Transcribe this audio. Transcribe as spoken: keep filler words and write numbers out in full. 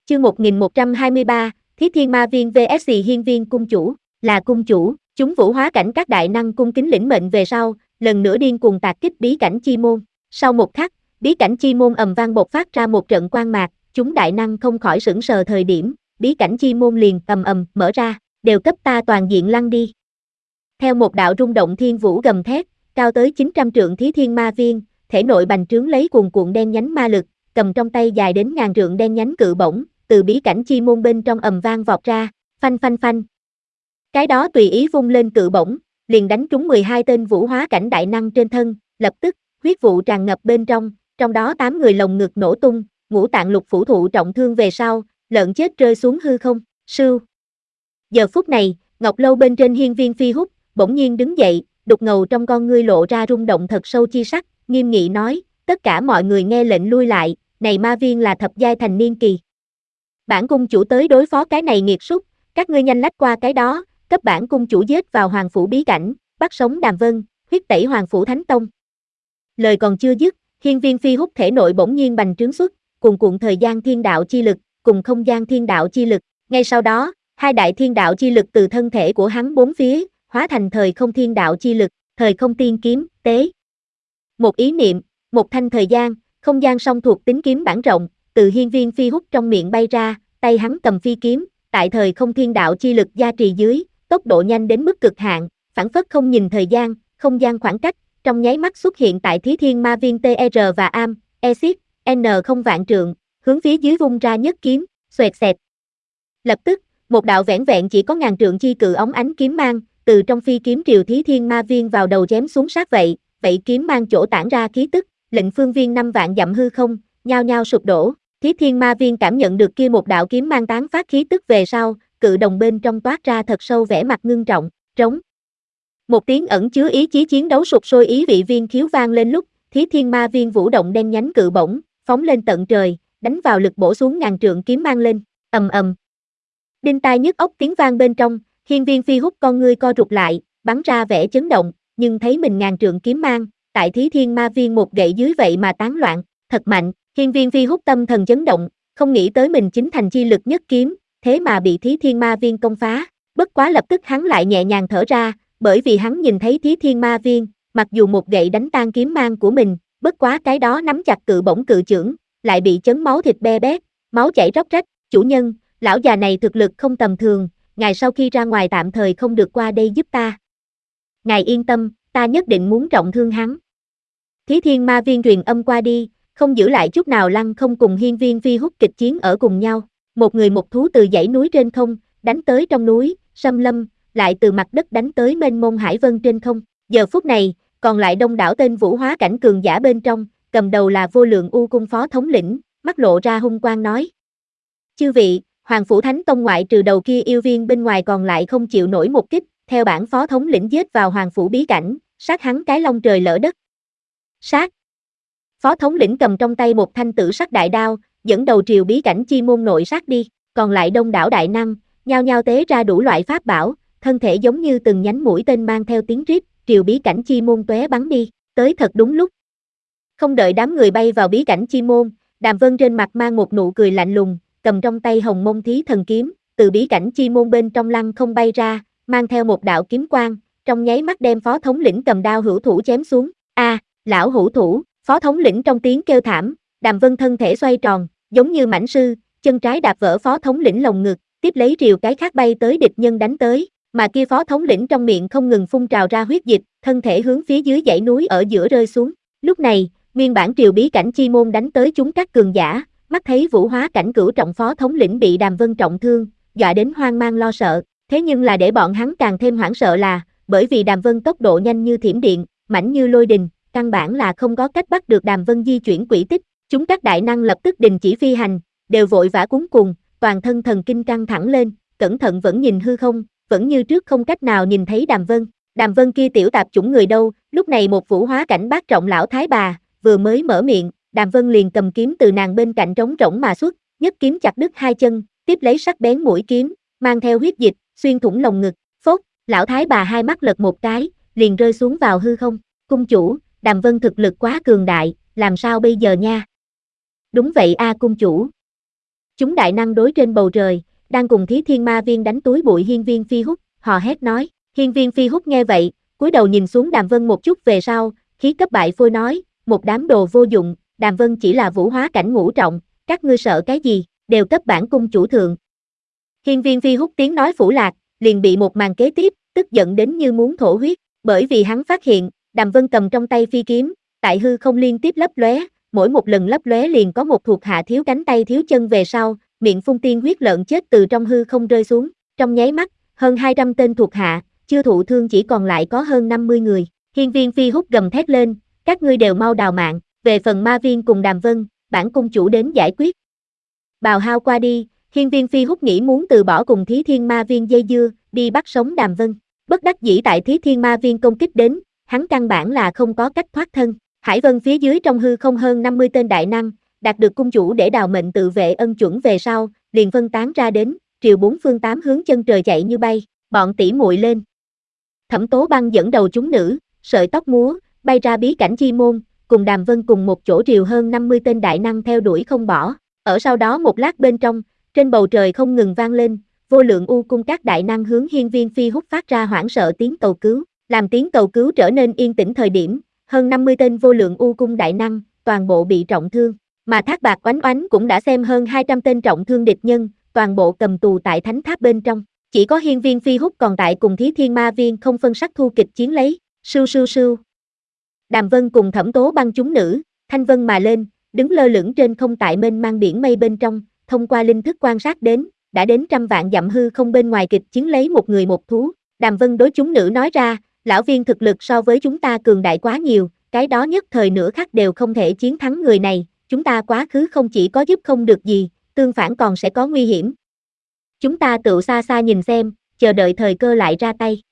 Chương một nghìn một trăm hai mươi ba, Thiết Thiên Ma Viên vs Hiên Viên Cung Chủ, là cung chủ, chúng vũ hóa cảnh các đại năng cung kính lĩnh mệnh về sau, lần nữa điên cuồng tạc kích bí cảnh chi môn. Sau một khắc, bí cảnh chi môn ầm vang bộc phát ra một trận quang mạc, chúng đại năng không khỏi sững sờ thời điểm, bí cảnh chi môn liền ầm ầm mở ra, đều cấp ta toàn diện lăn đi. Theo một đạo rung động thiên vũ gầm thét, cao tới chín trăm trượng Thí Thiên Ma Viên, thể nội bành trướng lấy cuồn cuộn đen nhánh ma lực, cầm trong tay dài đến ngàn trượng đen nhánh cự bổng, từ bí cảnh chi môn bên trong ầm vang vọt ra, phanh phanh phanh. Cái đó tùy ý vung lên cự bổng, liền đánh trúng mười hai tên vũ hóa cảnh đại năng trên thân, lập tức, huyết vụ tràn ngập bên trong, trong đó tám người lồng ngực nổ tung, ngũ tạng lục phủ thụ trọng thương về sau, lợn chết rơi xuống hư không, sưu. Giờ phút này, ngọc lâu bên trên Hiên Viên Phi Húc, bỗng nhiên đứng dậy, đục ngầu trong con ngươi lộ ra rung động thật sâu chi sắc, nghiêm nghị nói, tất cả mọi người nghe lệnh lui lại, này ma viên là thập giai thành niên kỳ. Bản cung chủ tới đối phó cái này nghiệt súc, các ngươi nhanh lách qua cái đó, cấp bản cung chủ giết vào hoàng phủ bí cảnh, bắt sống Đàm Vân, huyết tẩy hoàng phủ thánh tông. Lời còn chưa dứt, Hiên Viên Phi Húc thể nội bỗng nhiên bành trướng xuất, cuồn cuộn thời gian thiên đạo chi lực, cùng không gian thiên đạo chi lực, ngay sau đó, hai đại thiên đạo chi lực từ thân thể của hắn bốn phía, hóa thành thời không thiên đạo chi lực, thời không tiên kiếm, tế. Một ý niệm, một thanh thời gian, không gian song thuộc tính kiếm bản rộng, từ Hiên Viên Phi Húc trong miệng bay ra, tay hắn cầm phi kiếm, tại thời không thiên đạo chi lực gia trì dưới, tốc độ nhanh đến mức cực hạn, phảng phất không nhìn thời gian, không gian khoảng cách, trong nháy mắt xuất hiện tại Thí Thiên Ma Viên tê rờ và Am, Exit, N không vạn trượng, hướng phía dưới vung ra nhất kiếm, xoẹt xẹt. Lập tức, một đạo vẻn vẹn chỉ có ngàn trượng chi cự óng ánh kiếm mang, từ trong phi kiếm triều Thí Thiên Ma Viên vào đầu chém xuống sát vậy, vậy kiếm mang chỗ tản ra khí tức, lệnh phương viên năm vạn dặm hư không, nhao nhao sụp đổ. Thí Thiên Ma Viên cảm nhận được kia một đạo kiếm mang tán phát khí tức về sau, cự đồng bên trong toát ra thật sâu vẻ mặt ngưng trọng, trống. Một tiếng ẩn chứa ý chí chiến đấu sục sôi ý vị viên khiếu vang lên lúc, Thí Thiên Ma Viên vũ động đen nhánh cự bổng, phóng lên tận trời, đánh vào lực bổ xuống ngàn trượng kiếm mang lên, ầm ầm. Đinh tai nhức óc tiếng vang bên trong, Hiên Viên Phi Húc con ngươi co rụt lại, bắn ra vẻ chấn động, nhưng thấy mình ngàn trượng kiếm mang, tại Thí Thiên Ma Viên một gậy dưới vậy mà tán loạn, thật mạnh. Hiên Viên Phi Húc tâm thần chấn động, không nghĩ tới mình chính thành chi lực nhất kiếm, thế mà bị Thí Thiên Ma Viên công phá. Bất quá lập tức hắn lại nhẹ nhàng thở ra, bởi vì hắn nhìn thấy Thí Thiên Ma Viên, mặc dù một gậy đánh tan kiếm mang của mình, bất quá cái đó nắm chặt cự bổng cự chưởng, lại bị chấn máu thịt be bét, máu chảy róc rách. Chủ nhân, lão già này thực lực không tầm thường, ngài sau khi ra ngoài tạm thời không được qua đây giúp ta. Ngài yên tâm, ta nhất định muốn trọng thương hắn. Thí Thiên Ma Viên truyền âm qua đi, không giữ lại chút nào lăng không cùng Hiên Viên Phi Húc kịch chiến ở cùng nhau, một người một thú từ dãy núi trên không, đánh tới trong núi, xâm lâm, lại từ mặt đất đánh tới mênh mông hải vân trên không. Giờ phút này, còn lại đông đảo tên vũ hóa cảnh cường giả bên trong, cầm đầu là Vô Lượng U Cung phó thống lĩnh, mắt lộ ra hung quang nói: chư vị, Hoàng phủ Thánh Tông ngoại trừ đầu kia yêu viên bên ngoài còn lại không chịu nổi một kích, theo bản phó thống lĩnh giết vào Hoàng phủ bí cảnh, sát hắn cái long trời lỡ đất. Sát. Phó thống lĩnh cầm trong tay một thanh tử sắc đại đao, dẫn đầu triều bí cảnh chi môn nội sát đi, còn lại đông đảo đại năng, nhao nhao tế ra đủ loại pháp bảo, thân thể giống như từng nhánh mũi tên mang theo tiếng rít, triều bí cảnh chi môn tóe bắn đi, tới thật đúng lúc. Không đợi đám người bay vào bí cảnh chi môn, Đàm Vân trên mặt mang một nụ cười lạnh lùng, cầm trong tay Hồng Mông Thí Thần kiếm, từ bí cảnh chi môn bên trong lăng không bay ra, mang theo một đạo kiếm quang, trong nháy mắt đem phó thống lĩnh cầm đao hữu thủ chém xuống. A, à, lão hữu thủ! Phó thống lĩnh trong tiếng kêu thảm, Đàm Vân thân thể xoay tròn, giống như mãnh sư, chân trái đạp vỡ phó thống lĩnh lồng ngực, tiếp lấy rìu cái khác bay tới địch nhân đánh tới, mà kia phó thống lĩnh trong miệng không ngừng phun trào ra huyết dịch, thân thể hướng phía dưới dãy núi ở giữa rơi xuống. Lúc này, nguyên bản triều bí cảnh chi môn đánh tới chúng các cường giả, mắt thấy vũ hóa cảnh cửu trọng phó thống lĩnh bị Đàm Vân trọng thương, dọa đến hoang mang lo sợ, thế nhưng là để bọn hắn càng thêm hoảng sợ là, bởi vì Đàm Vân tốc độ nhanh như thiểm điện, mãnh như lôi đình, căn bản là không có cách bắt được Đàm Vân di chuyển quỹ tích, chúng các đại năng lập tức đình chỉ phi hành, đều vội vã cuống cuồng, toàn thân thần kinh căng thẳng lên, cẩn thận vẫn nhìn hư không, vẫn như trước không cách nào nhìn thấy Đàm Vân. Đàm Vân kia tiểu tạp chủng người đâu? Lúc này một vũ hóa cảnh bát trọng lão thái bà vừa mới mở miệng, Đàm Vân liền cầm kiếm từ nàng bên cạnh trống rỗng mà xuất, nhất kiếm chặt đứt hai chân, tiếp lấy sắc bén mũi kiếm, mang theo huyết dịch, xuyên thủng lồng ngực. Phốt, lão thái bà hai mắt lật một cái, liền rơi xuống vào hư không. Cung chủ, Đàm Vân thực lực quá cường đại, làm sao bây giờ nha? Đúng vậy a cung chủ. Chúng đại năng đối trên bầu trời, đang cùng Thí Thiên Ma Viên đánh túi bụi hiên viên phi húc, hò hét nói. Hiên viên phi húc nghe vậy, cúi đầu nhìn xuống Đàm Vân một chút về sau, khí cấp bại phôi nói, một đám đồ vô dụng, Đàm Vân chỉ là vũ hóa cảnh ngũ trọng, các ngươi sợ cái gì, đều cấp bản cung chủ thượng. Hiên viên phi húc tiếng nói phủ lạc, liền bị một màn kế tiếp, tức giận đến như muốn thổ huyết, bởi vì hắn phát hiện, Đàm Vân cầm trong tay phi kiếm, tại hư không liên tiếp lấp lóe, mỗi một lần lấp lóe liền có một thuộc hạ thiếu cánh tay thiếu chân về sau, miệng phun tiên huyết lợn chết từ trong hư không rơi xuống, trong nháy mắt, hơn hai trăm tên thuộc hạ, chưa thụ thương chỉ còn lại có hơn năm mươi người. Hiên viên phi húc gầm thét lên, các ngươi đều mau đào mạng, về phần ma viên cùng Đàm Vân, bản cung chủ đến giải quyết. Bào hao qua đi, hiên viên phi húc nghĩ muốn từ bỏ cùng Thí Thiên Ma Viên dây dưa, đi bắt sống Đàm Vân. Bất đắc dĩ tại Thí Thiên Ma Viên công kích đến, hắn căn bản là không có cách thoát thân. Hải Vân phía dưới trong hư không hơn năm mươi tên đại năng, đạt được cung chủ để đào mệnh tự vệ ân chuẩn về sau, liền phân tán ra đến, triều bốn phương tám hướng chân trời chạy như bay, bọn tỷ muội lên. Thẩm Tố Băng dẫn đầu chúng nữ, sợi tóc múa, bay ra bí cảnh chi môn, cùng Đàm Vân cùng một chỗ triều hơn năm mươi tên đại năng theo đuổi không bỏ. Ở sau đó một lát bên trong, trên bầu trời không ngừng vang lên, vô lượng u cung các đại năng hướng hiên viên phi húc phát ra hoảng sợ tiếng cầu cứu, làm tiếng cầu cứu trở nên yên tĩnh thời điểm, hơn năm mươi tên vô lượng u cung đại năng, toàn bộ bị trọng thương, mà Thác Bạc Oánh Oánh cũng đã xem hơn hai trăm tên trọng thương địch nhân, toàn bộ cầm tù tại thánh tháp bên trong, chỉ có hiên viên phi húc còn tại cùng Thí Thiên Ma Viên không phân sắc thu kịch chiến lấy, sưu sưu sưu. Đàm Vân cùng Thẩm Tố Băng chúng nữ, thanh vân mà lên, đứng lơ lửng trên không tại mênh mang biển mây bên trong, thông qua linh thức quan sát đến, đã đến trăm vạn dặm hư không bên ngoài kịch chiến lấy một người một thú. Đàm Vân đối chúng nữ nói ra, lão viên thực lực so với chúng ta cường đại quá nhiều, cái đó nhất thời nửa khắc đều không thể chiến thắng người này, chúng ta quá khứ không chỉ có giúp không được gì, tương phản còn sẽ có nguy hiểm. Chúng ta tự xa xa nhìn xem, chờ đợi thời cơ lại ra tay.